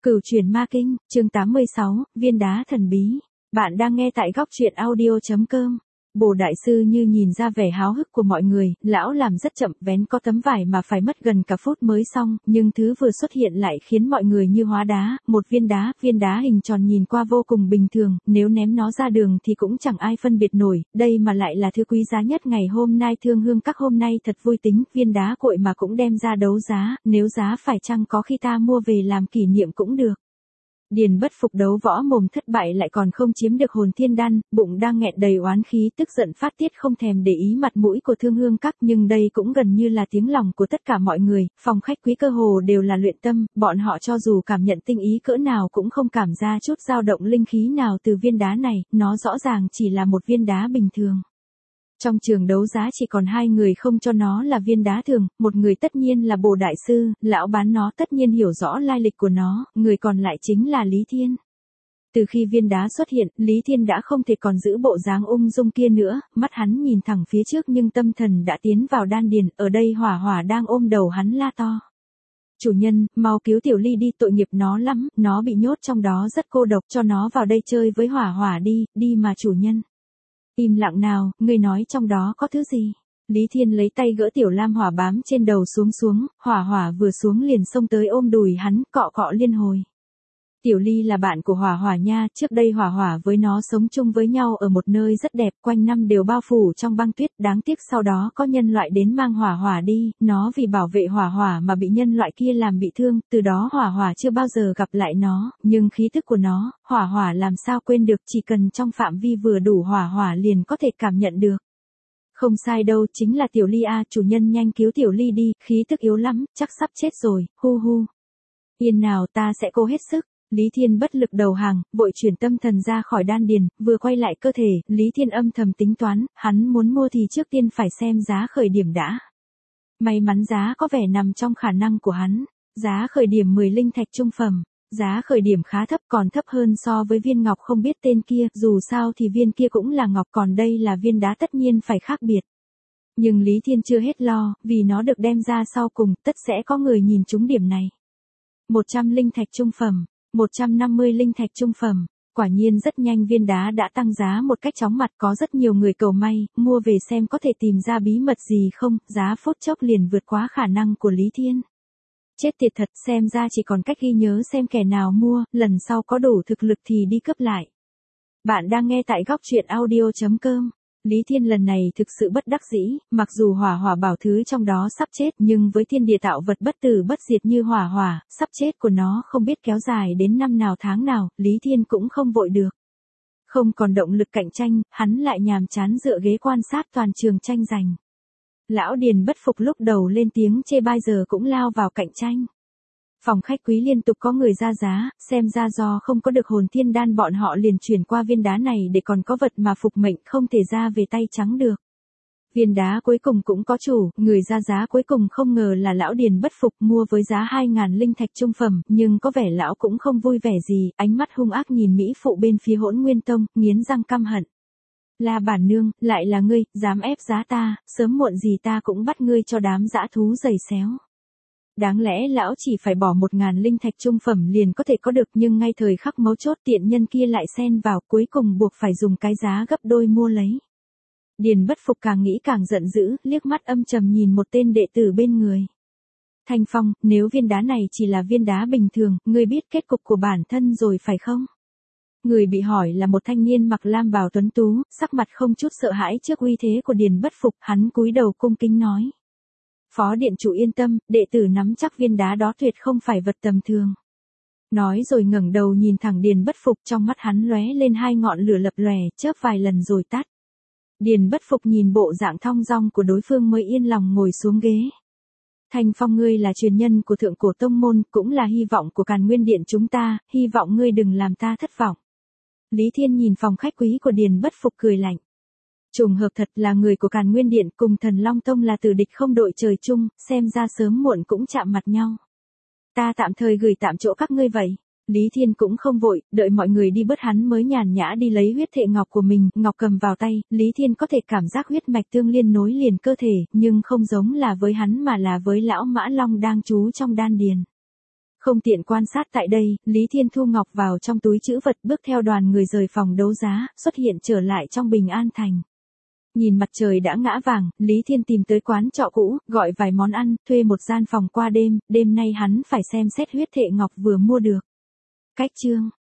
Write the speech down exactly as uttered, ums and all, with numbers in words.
Cửu chuyển ma kinh, chương tám mươi sáu, viên đá thần bí. Bạn đang nghe tại góc truyện audio chấm com. Bồ đại sư như nhìn ra vẻ háo hức của mọi người, lão làm rất chậm, vén có tấm vải mà phải mất gần cả phút mới xong, nhưng thứ vừa xuất hiện lại khiến mọi người như hóa đá, một viên đá, viên đá hình tròn nhìn qua vô cùng bình thường, nếu ném nó ra đường thì cũng chẳng ai phân biệt nổi, đây mà lại là thứ quý giá nhất ngày hôm nay. Thương hương các hôm nay thật vui tính, viên đá cội mà cũng đem ra đấu giá, nếu giá phải chăng có khi ta mua về làm kỷ niệm cũng được. Điền Bất Phục đấu võ mồm thất bại lại còn không chiếm được hồn thiên đan, bụng đang nghẹn đầy oán khí, tức giận phát tiết không thèm để ý mặt mũi của Thương hương các, nhưng đây cũng gần như là tiếng lòng của tất cả mọi người, phòng khách quý cơ hồ đều là luyện tâm, bọn họ cho dù cảm nhận tinh ý cỡ nào cũng không cảm ra chút dao động linh khí nào từ viên đá này, nó rõ ràng chỉ là một viên đá bình thường. Trong trường đấu giá chỉ còn hai người không cho nó là viên đá thường, một người tất nhiên là Bồ đại sư, lão bán nó tất nhiên hiểu rõ lai lịch của nó, người còn lại chính là Lý Thiên. Từ khi viên đá xuất hiện, Lý Thiên đã không thể còn giữ bộ dáng ung dung kia nữa, mắt hắn nhìn thẳng phía trước nhưng tâm thần đã tiến vào đan điền, ở đây Hỏa Hỏa đang ôm đầu hắn la to. Chủ nhân, mau cứu Tiểu Ly đi, tội nghiệp nó lắm, nó bị nhốt trong đó rất cô độc, cho nó vào đây chơi với Hỏa Hỏa đi, đi mà chủ nhân. Im lặng nào, ngươi nói trong đó có thứ gì? Lý Thiên lấy tay gỡ Tiểu Lam Hỏa bám trên đầu xuống xuống, Hỏa Hỏa vừa xuống liền xông tới ôm đùi hắn, cọ cọ liên hồi. Tiểu Ly là bạn của Hỏa Hỏa nha, trước đây Hỏa Hỏa với nó sống chung với nhau ở một nơi rất đẹp, quanh năm đều bao phủ trong băng tuyết, đáng tiếc sau đó có nhân loại đến mang Hỏa Hỏa đi, nó vì bảo vệ Hỏa Hỏa mà bị nhân loại kia làm bị thương, từ đó Hỏa Hỏa chưa bao giờ gặp lại nó, nhưng khí tức của nó, Hỏa Hỏa làm sao quên được, chỉ cần trong phạm vi vừa đủ Hỏa Hỏa liền có thể cảm nhận được. Không sai đâu, chính là Tiểu Ly a, chủ nhân nhanh cứu Tiểu Ly đi, khí tức yếu lắm, chắc sắp chết rồi, hu hu. Yên nào, ta sẽ cố hết sức. Lý Thiên bất lực đầu hàng, vội chuyển tâm thần ra khỏi đan điền, vừa quay lại cơ thể, Lý Thiên âm thầm tính toán, hắn muốn mua thì trước tiên phải xem giá khởi điểm đã. May mắn giá có vẻ nằm trong khả năng của hắn, giá khởi điểm mười linh thạch trung phẩm, giá khởi điểm khá thấp, còn thấp hơn so với viên ngọc không biết tên kia, dù sao thì viên kia cũng là ngọc, còn đây là viên đá tất nhiên phải khác biệt. Nhưng Lý Thiên chưa hết lo, vì nó được đem ra sau cùng, tất sẽ có người nhìn trúng điểm này. một trăm linh thạch trung phẩm. một trăm năm mươi linh thạch trung phẩm, quả nhiên rất nhanh viên đá đã tăng giá một cách chóng mặt, có rất nhiều người cầu may, mua về xem có thể tìm ra bí mật gì không, giá phút chốc liền vượt quá khả năng của Lý Thiên. Chết tiệt thật, xem ra chỉ còn cách ghi nhớ xem kẻ nào mua, lần sau có đủ thực lực thì đi cướp lại. Bạn đang nghe tại góc truyện audio chấm com. Lý Thiên lần này thực sự bất đắc dĩ, mặc dù Hỏa Hỏa bảo thứ trong đó sắp chết, nhưng với thiên địa tạo vật bất tử bất diệt như Hỏa Hỏa, sắp chết của nó không biết kéo dài đến năm nào tháng nào, Lý Thiên cũng không vội được. Không còn động lực cạnh tranh, hắn lại nhàm chán dựa ghế quan sát toàn trường tranh giành. Lão Điền Bất Phục lúc đầu lên tiếng chê bai giờ cũng lao vào cạnh tranh. Phòng khách quý liên tục có người ra giá, xem ra do không có được hồn thiên đan bọn họ liền chuyển qua viên đá này để còn có vật mà phục mệnh không thể ra về tay trắng được. Viên đá cuối cùng cũng có chủ, người ra giá cuối cùng không ngờ là lão Điền Bất Phục, mua với giá hai ngàn linh thạch trung phẩm, nhưng có vẻ lão cũng không vui vẻ gì, ánh mắt hung ác nhìn mỹ phụ bên phía Hỗn Nguyên Tông, nghiến răng căm hận. La bản nương, lại là ngươi, dám ép giá ta, sớm muộn gì ta cũng bắt ngươi cho đám dã thú giày xéo. Đáng lẽ lão chỉ phải bỏ một ngàn linh thạch trung phẩm liền có thể có được, nhưng ngay thời khắc mấu chốt tiện nhân kia lại xen vào, cuối cùng buộc phải dùng cái giá gấp đôi mua lấy. Điền Bất Phục càng nghĩ càng giận dữ, liếc mắt âm trầm nhìn một tên đệ tử bên người. Thanh Phong, nếu viên đá này chỉ là viên đá bình thường, ngươi biết kết cục của bản thân rồi phải không? Người bị hỏi là một thanh niên mặc lam bào tuấn tú, sắc mặt không chút sợ hãi trước uy thế của Điền Bất Phục, hắn cúi đầu cung kính nói. Phó điện chủ yên tâm, đệ tử nắm chắc viên đá đó tuyệt không phải vật tầm thường. Nói rồi ngẩng đầu nhìn thẳng Điền Bất Phục, trong mắt hắn lóe lên hai ngọn lửa lập lòe, chớp vài lần rồi tắt. Điền Bất Phục nhìn bộ dạng thong dong của đối phương mới yên lòng ngồi xuống ghế. Thanh Phong, ngươi là truyền nhân của thượng cổ tông môn, cũng là hy vọng của Càn Nguyên Điện chúng ta, hy vọng ngươi đừng làm ta thất vọng. Lý Thiên nhìn phòng khách quý của Điền Bất Phục cười lạnh. Trùng hợp thật, là người của Càn Nguyên Điện cùng Thần Long Tông là tử địch không đội trời chung, xem ra sớm muộn cũng chạm mặt nhau. Ta tạm thời gửi tạm chỗ các ngươi vậy. Lý Thiên cũng không vội, đợi mọi người đi bớt hắn mới nhàn nhã đi lấy huyết thệ ngọc của mình, ngọc cầm vào tay, Lý Thiên có thể cảm giác huyết mạch tương liên nối liền cơ thể, nhưng không giống là với hắn mà là với lão Mã Long đang trú trong đan điền. Không tiện quan sát tại đây, Lý Thiên thu ngọc vào trong túi trữ vật bước theo đoàn người rời phòng đấu giá, xuất hiện trở lại trong Bình An Thành. Nhìn mặt trời đã ngã vàng, Lý Thiên tìm tới quán trọ cũ, gọi vài món ăn, thuê một gian phòng qua đêm, đêm nay hắn phải xem xét huyết thệ ngọc vừa mua được. Cách chương